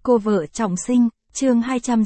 Cô vợ trọng sinh, chương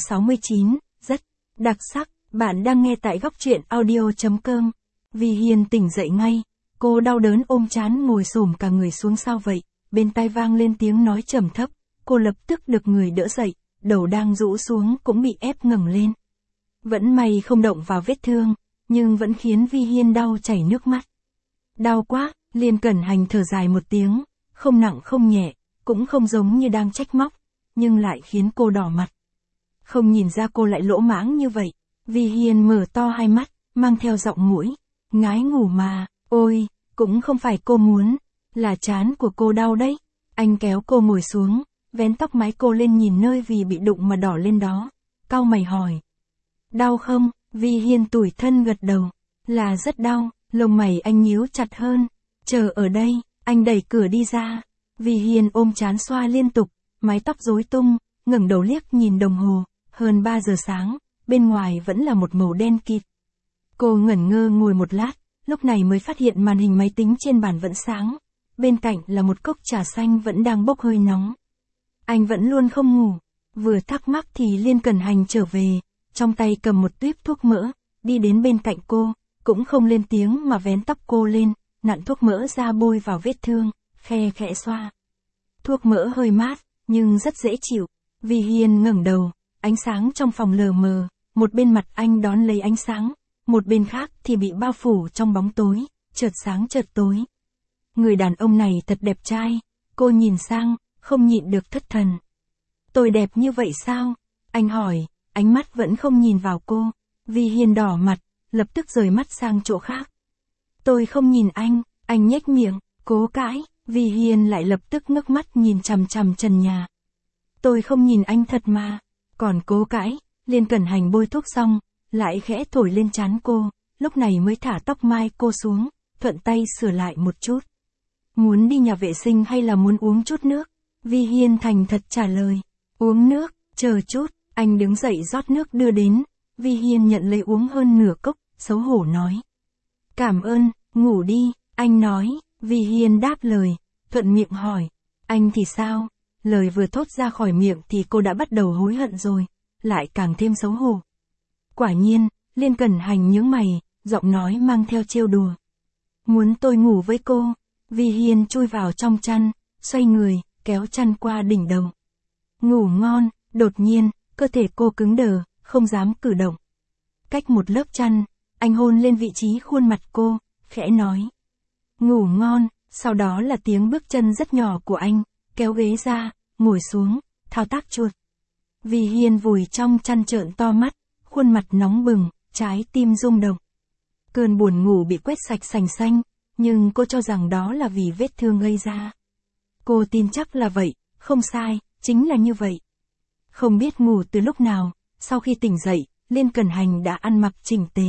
269, rất đặc sắc, bạn đang nghe tại góc truyện audio.com. Vi Hiên tỉnh dậy ngay, cô đau đớn ôm trán ngồi xổm cả người xuống. Sao vậy? Bên tai vang lên tiếng nói trầm thấp, cô lập tức được người đỡ dậy, đầu đang rũ xuống cũng bị ép ngẩng lên. Vẫn may không động vào vết thương, nhưng vẫn khiến Vi Hiên đau chảy nước mắt. Đau quá, Liên Cẩn Hành thở dài một tiếng, không nặng không nhẹ, cũng không giống như đang trách móc, nhưng lại khiến cô đỏ mặt. Không nhìn ra cô lại lỗ mãng như vậy. Vi Hiên mở to hai mắt, mang theo giọng mũi, ngái ngủ mà, ôi, cũng không phải cô muốn, là trán của cô đau đấy. Anh kéo cô ngồi xuống, vén tóc mái cô lên nhìn nơi vì bị đụng mà đỏ lên đó, cau mày hỏi. Đau không? Vi Hiên tủi thân gật đầu, là rất đau. Lông mày anh nhíu chặt hơn. Chờ ở đây, anh đẩy cửa đi ra. Vi Hiên ôm trán xoa liên tục, mái tóc rối tung, ngẩng đầu liếc nhìn đồng hồ, hơn 3 giờ sáng, bên ngoài vẫn là một màu đen kịt. Cô ngẩn ngơ ngồi một lát, lúc này mới phát hiện màn hình máy tính trên bàn vẫn sáng, bên cạnh là một cốc trà xanh vẫn đang bốc hơi nóng. Anh vẫn luôn không ngủ, vừa thắc mắc thì Liên Cẩn Hành trở về, trong tay cầm một tuýp thuốc mỡ, đi đến bên cạnh cô, cũng không lên tiếng mà vén tóc cô lên, nặn thuốc mỡ ra bôi vào vết thương, khe khẽ xoa. Thuốc mỡ hơi mát, nhưng rất dễ chịu. Vi Hiên ngẩng đầu, ánh sáng trong phòng lờ mờ, một bên mặt anh đón lấy ánh sáng, một bên khác thì bị bao phủ trong bóng tối, chợt sáng chợt tối. Người đàn ông này thật đẹp trai, cô nhìn sang, không nhịn được thất thần. Tôi đẹp như vậy sao? Anh hỏi, ánh mắt vẫn không nhìn vào cô. Vi Hiên đỏ mặt, lập tức rời mắt sang chỗ khác. Tôi không nhìn anh nhếch miệng, cố cãi. Vi Hiên lại lập tức ngước mắt nhìn chằm chằm trần nhà. Tôi không nhìn anh thật mà, còn cố cãi. Liên Cẩn Hành bôi thuốc xong, lại khẽ thổi lên trán cô, lúc này mới thả tóc mai cô xuống, thuận tay sửa lại một chút. Muốn đi nhà vệ sinh hay là muốn uống chút nước? Vi Hiên thành thật trả lời. Uống nước, chờ chút. Anh đứng dậy rót nước đưa đến. Vi Hiên nhận lấy uống hơn nửa cốc, xấu hổ nói. Cảm ơn, ngủ đi, anh nói. Vi Hiên đáp lời, thuận miệng hỏi. Anh thì sao? Lời vừa thốt ra khỏi miệng thì cô đã bắt đầu hối hận rồi, lại càng thêm xấu hổ. Quả nhiên, Liên Cẩn Hành nhướng mày, giọng nói mang theo trêu đùa. Muốn tôi ngủ với cô? Vi Hiên chui vào trong chăn, xoay người, kéo chăn qua đỉnh đầu. Ngủ ngon. Đột nhiên, cơ thể cô cứng đờ, không dám cử động. Cách một lớp chăn, anh hôn lên vị trí khuôn mặt cô, khẽ nói. Ngủ ngon. Sau đó là tiếng bước chân rất nhỏ của anh, kéo ghế ra, ngồi xuống, thao tác chuột. Vi Hiên vùi trong chăn trợn to mắt, khuôn mặt nóng bừng, trái tim rung động. Cơn buồn ngủ bị quét sạch sành xanh, nhưng cô cho rằng đó là vì vết thương gây ra. Cô tin chắc là vậy, không sai, chính là như vậy. Không biết ngủ từ lúc nào, sau khi tỉnh dậy, Liên Cẩn Hành đã ăn mặc chỉnh tề.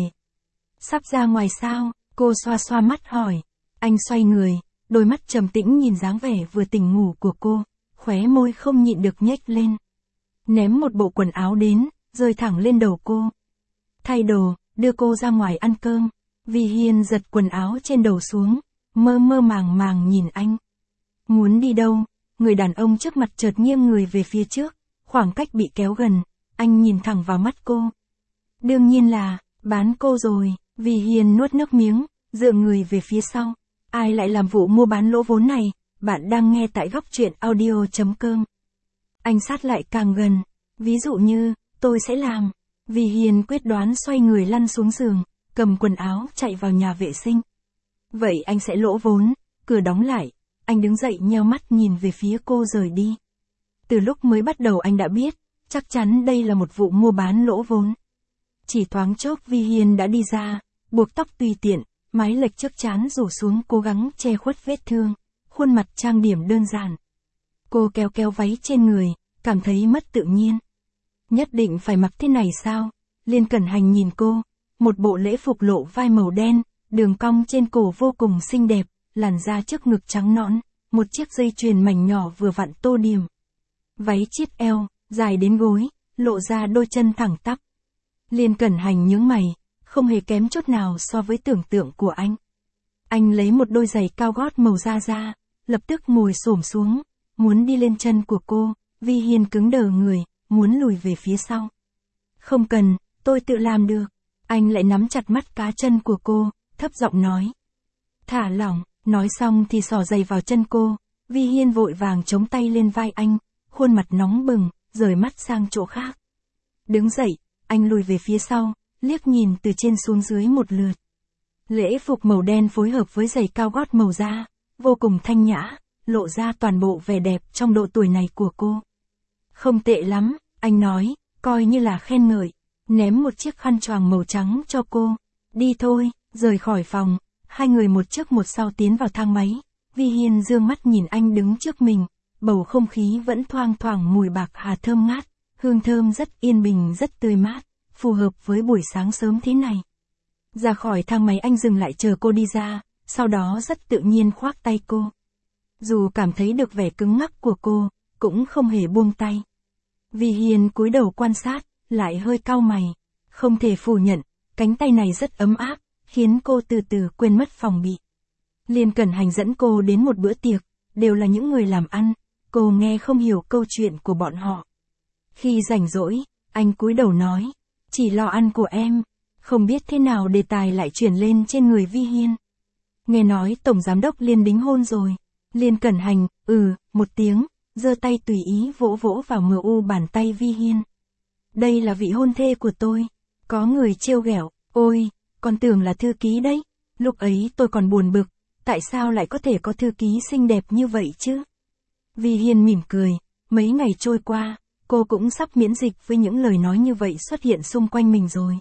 Sắp ra ngoài sao? Cô xoa xoa mắt hỏi. Anh xoay người, đôi mắt trầm tĩnh nhìn dáng vẻ vừa tỉnh ngủ của cô, khóe môi không nhịn được nhếch lên. Ném một bộ quần áo đến, rơi thẳng lên đầu cô. Thay đồ, đưa cô ra ngoài ăn cơm. Vi Hiên giật quần áo trên đầu xuống, mơ mơ màng màng nhìn anh. Muốn đi đâu? Người đàn ông trước mặt chợt nghiêng người về phía trước, khoảng cách bị kéo gần, anh nhìn thẳng vào mắt cô. Đương nhiên là, bán cô rồi. Vi Hiên nuốt nước miếng, dựa người về phía sau. Ai lại làm vụ mua bán lỗ vốn này? Bạn đang nghe tại góc truyện audio.com. Anh sát lại càng gần. Ví dụ như, tôi sẽ làm. Vi Hiên quyết đoán xoay người lăn xuống giường, cầm quần áo chạy vào nhà vệ sinh. Vậy anh sẽ lỗ vốn. Cửa đóng lại, anh đứng dậy nheo mắt nhìn về phía cô rời đi. Từ lúc mới bắt đầu anh đã biết, chắc chắn đây là một vụ mua bán lỗ vốn. Chỉ thoáng chốc Vi Hiên đã đi ra, buộc tóc tùy tiện, mái lệch trước trán rủ xuống cố gắng che khuất vết thương, khuôn mặt trang điểm đơn giản. Cô kéo kéo váy trên người, cảm thấy mất tự nhiên. Nhất định phải mặc thế này sao? Liên Cẩn Hành nhìn cô, một bộ lễ phục lộ vai màu đen, đường cong trên cổ vô cùng xinh đẹp, làn da trước ngực trắng nõn, một chiếc dây chuyền mảnh nhỏ vừa vặn tô điểm. Váy chiết eo, dài đến gối, lộ ra đôi chân thẳng tắp. Liên Cẩn Hành nhướng mày, không hề kém chút nào so với tưởng tượng của anh. Anh lấy một đôi giày cao gót màu da ra, lập tức ngồi xổm xuống, muốn đi lên chân của cô, Vi Hiên cứng đờ người, muốn lùi về phía sau. Không cần, tôi tự làm được. Anh lại nắm chặt mắt cá chân của cô, thấp giọng nói. Thả lỏng, nói xong thì xỏ giày vào chân cô. Vi Hiên vội vàng chống tay lên vai anh, khuôn mặt nóng bừng, rời mắt sang chỗ khác. Đứng dậy, anh lùi về phía sau, liếc nhìn từ trên xuống dưới một lượt. Lễ phục màu đen phối hợp với giày cao gót màu da, vô cùng thanh nhã, lộ ra toàn bộ vẻ đẹp trong độ tuổi này của cô. Không tệ lắm, anh nói, coi như là khen ngợi, ném một chiếc khăn choàng màu trắng cho cô. Đi thôi, rời khỏi phòng, hai người một trước một sau tiến vào thang máy. Vi Hiên dương mắt nhìn anh đứng trước mình, bầu không khí vẫn thoang thoảng mùi bạc hà thơm ngát, hương thơm rất yên bình rất tươi mát, phù hợp với buổi sáng sớm thế này. Ra khỏi thang máy anh dừng lại chờ cô đi ra, sau đó rất tự nhiên khoác tay cô. Dù cảm thấy được vẻ cứng ngắc của cô, cũng không hề buông tay. Vi Hiên cúi đầu quan sát, lại hơi cau mày. Không thể phủ nhận, cánh tay này rất ấm áp, khiến cô từ từ quên mất phòng bị. Liên Cẩn Hành dẫn cô đến một bữa tiệc, đều là những người làm ăn, cô nghe không hiểu câu chuyện của bọn họ. Khi rảnh rỗi, anh cúi đầu nói, chỉ lo ăn của em, không biết thế nào đề tài lại chuyển lên trên người Vi Hiên. Nghe nói Tổng Giám đốc Liên đính hôn rồi. Liên Cẩn Hành, một tiếng, giơ tay tùy ý vỗ vỗ vào mu bàn tay Vi Hiên. Đây là vị hôn thê của tôi. Có người trêu ghẹo, ôi, con tưởng là thư ký đấy. Lúc ấy tôi còn buồn bực, tại sao lại có thể có thư ký xinh đẹp như vậy chứ? Vi Hiên mỉm cười, mấy ngày trôi qua, cô cũng sắp miễn dịch với những lời nói như vậy xuất hiện xung quanh mình rồi.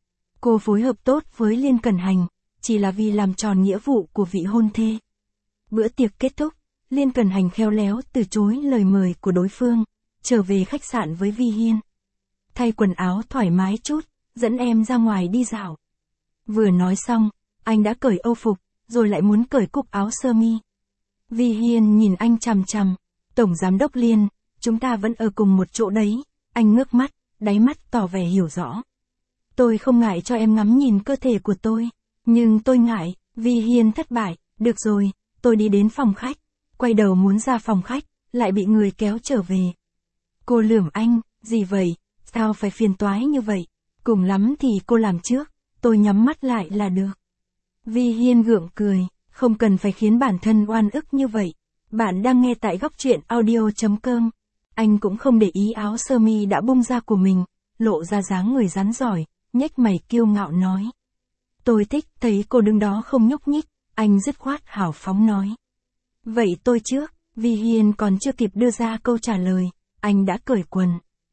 Cô phối hợp tốt với Liên Cẩn Hành, chỉ là vì làm tròn nghĩa vụ của vị hôn thê. Bữa tiệc kết thúc, Liên Cẩn Hành khéo léo từ chối lời mời của đối phương, trở về khách sạn với Vi Hiên. Thay quần áo thoải mái chút, dẫn em ra ngoài đi dạo. Vừa nói xong, anh đã cởi âu phục, rồi lại muốn cởi cúc áo sơ mi. Vi Hiên nhìn anh chằm chằm, Tổng Giám đốc Liên, chúng ta vẫn ở cùng một chỗ đấy. Anh ngước mắt, đáy mắt tỏ vẻ hiểu rõ. Tôi không ngại cho em ngắm nhìn cơ thể của tôi, nhưng tôi ngại. Vi Hiên thất bại, được rồi, tôi đi đến phòng khách, quay đầu muốn ra phòng khách, lại bị người kéo trở về. Cô lườm anh, gì vậy, sao phải phiền toái như vậy, cùng lắm thì cô làm trước, tôi nhắm mắt lại là được. Vi Hiên gượng cười, không cần phải khiến bản thân oan ức như vậy. Bạn đang nghe tại góc truyện audio.com. Anh cũng không để ý áo sơ mi đã bung ra của mình, lộ ra dáng người rắn giỏi, nhếch mày kiêu ngạo nói. Tôi thích thấy cô đứng đó không nhúc nhích, anh dứt khoát hào phóng nói. Vậy tôi trước, Vi Hiên còn chưa kịp đưa ra câu trả lời, anh đã cởi quần.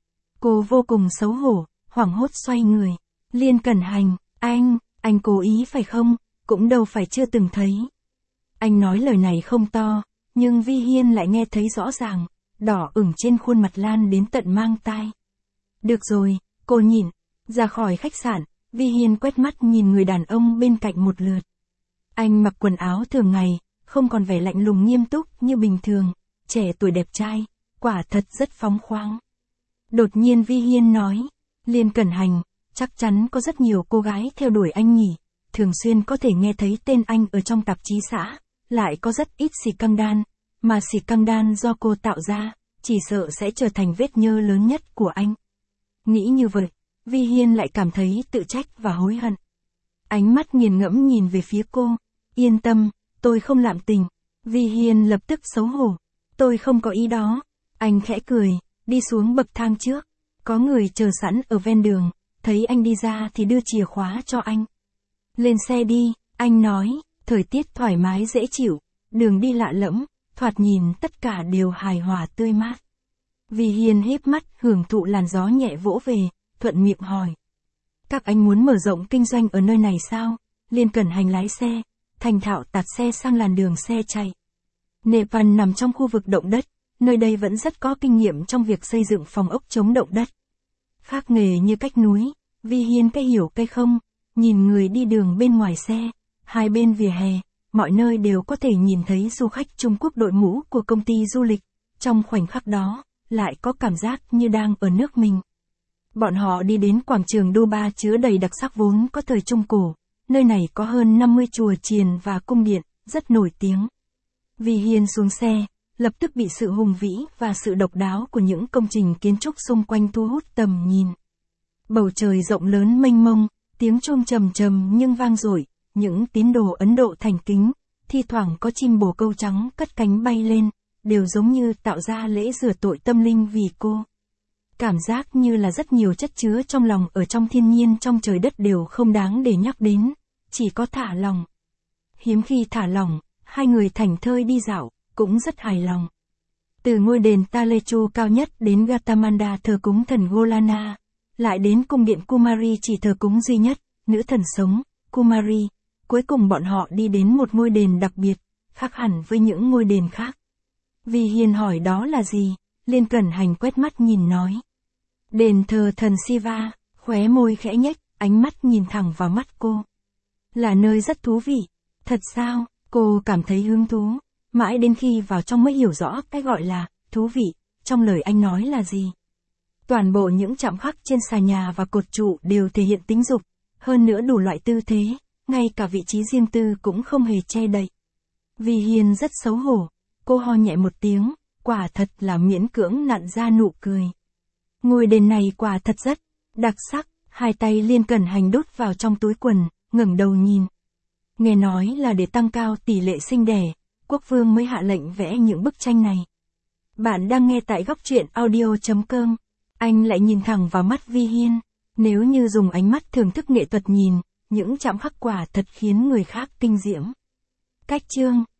Cô vô cùng xấu hổ, hoảng hốt xoay người. Liên Cẩn Hành, anh cố ý phải không, cũng đâu phải chưa từng thấy. Anh nói lời này không to, nhưng Vi Hiên lại nghe thấy rõ ràng, đỏ ửng trên khuôn mặt lan đến tận mang tai. Được rồi, cô nhìn, ra khỏi khách sạn, Vi Hiên quét mắt nhìn người đàn ông bên cạnh một lượt. Anh mặc quần áo thường ngày, không còn vẻ lạnh lùng nghiêm túc như bình thường, trẻ tuổi đẹp trai, quả thật rất phóng khoáng. Đột nhiên Vi Hiên nói, Liên Cẩn Hành, chắc chắn có rất nhiều cô gái theo đuổi anh nhỉ, thường xuyên có thể nghe thấy tên anh ở trong tạp chí xã, lại có rất ít xì căng đan, mà xì căng đan do cô tạo ra, chỉ sợ sẽ trở thành vết nhơ lớn nhất của anh. Nghĩ như vậy, Vi Hiên lại cảm thấy tự trách và hối hận. Ánh mắt nghiền ngẫm nhìn về phía cô, yên tâm, tôi không lạm tình. Vi Hiên lập tức xấu hổ, tôi không có ý đó. Anh khẽ cười, đi xuống bậc thang trước, có người chờ sẵn ở ven đường, thấy anh đi ra thì đưa chìa khóa cho anh. Lên xe đi, anh nói, thời tiết thoải mái dễ chịu, đường đi lạ lẫm, thoạt nhìn tất cả đều hài hòa tươi mát. Vi Hiên híp mắt hưởng thụ làn gió nhẹ vỗ về, thuận miệng hỏi. Các anh muốn mở rộng kinh doanh ở nơi này sao? Liên Cẩn Hành lái xe, thành thạo tạt xe sang làn đường xe chạy. Nepal nằm trong khu vực động đất, nơi đây vẫn rất có kinh nghiệm trong việc xây dựng phòng ốc chống động đất. Khác nghề như cách núi, Vi Hiên cái hiểu cái không, nhìn người đi đường bên ngoài xe, hai bên vỉa hè, mọi nơi đều có thể nhìn thấy du khách Trung Quốc đội mũ của công ty du lịch, trong khoảnh khắc đó, lại có cảm giác như đang ở nước mình. Bọn họ đi đến quảng trường Duba chứa đầy đặc sắc vốn có thời Trung Cổ, nơi này có hơn 50 chùa chiền và cung điện, rất nổi tiếng. Vi Hiên xuống xe, lập tức bị sự hùng vĩ và sự độc đáo của những công trình kiến trúc xung quanh thu hút tầm nhìn. Bầu trời rộng lớn mênh mông, tiếng chuông trầm trầm nhưng vang dội, những tín đồ Ấn Độ thành kính, thi thoảng có chim bồ câu trắng cất cánh bay lên, đều giống như tạo ra lễ rửa tội tâm linh vì cô. Cảm giác như là rất nhiều chất chứa trong lòng ở trong thiên nhiên trong trời đất đều không đáng để nhắc đến, chỉ có thả lỏng. Hiếm khi thả lỏng, hai người thảnh thơi đi dạo, cũng rất hài lòng. Từ ngôi đền Talechu cao nhất đến Gatamanda thờ cúng thần Golana, lại đến cung điện Kumari chỉ thờ cúng duy nhất, nữ thần sống, Kumari. Cuối cùng bọn họ đi đến một ngôi đền đặc biệt, khác hẳn với những ngôi đền khác. Vì Hiền hỏi đó là gì, Liên Cẩn Hành quét mắt nhìn nói. Đền thờ thần Shiva, khóe môi khẽ nhếch, ánh mắt nhìn thẳng vào mắt cô. Là nơi rất thú vị. Thật sao? Cô cảm thấy hứng thú, mãi đến khi vào trong mới hiểu rõ cái gọi là thú vị, trong lời anh nói là gì. Toàn bộ những chạm khắc trên xà nhà và cột trụ đều thể hiện tính dục, hơn nữa đủ loại tư thế, ngay cả vị trí riêng tư cũng không hề che đậy. Vì Hiền rất xấu hổ, cô ho nhẹ một tiếng, quả thật là miễn cưỡng nặn ra nụ cười. Ngôi đền này quả thật rất đặc sắc, hai tay Liên Cẩn Hành đút vào trong túi quần, ngẩng đầu nhìn. Nghe nói là để tăng cao tỷ lệ sinh đẻ, quốc vương mới hạ lệnh vẽ những bức tranh này. Bạn đang nghe tại góc truyện audio.com. Anh lại nhìn thẳng vào mắt Vi Hiên. Nếu như dùng ánh mắt thưởng thức nghệ thuật nhìn, những chạm khắc quả thật khiến người khác kinh diễm. Cách chương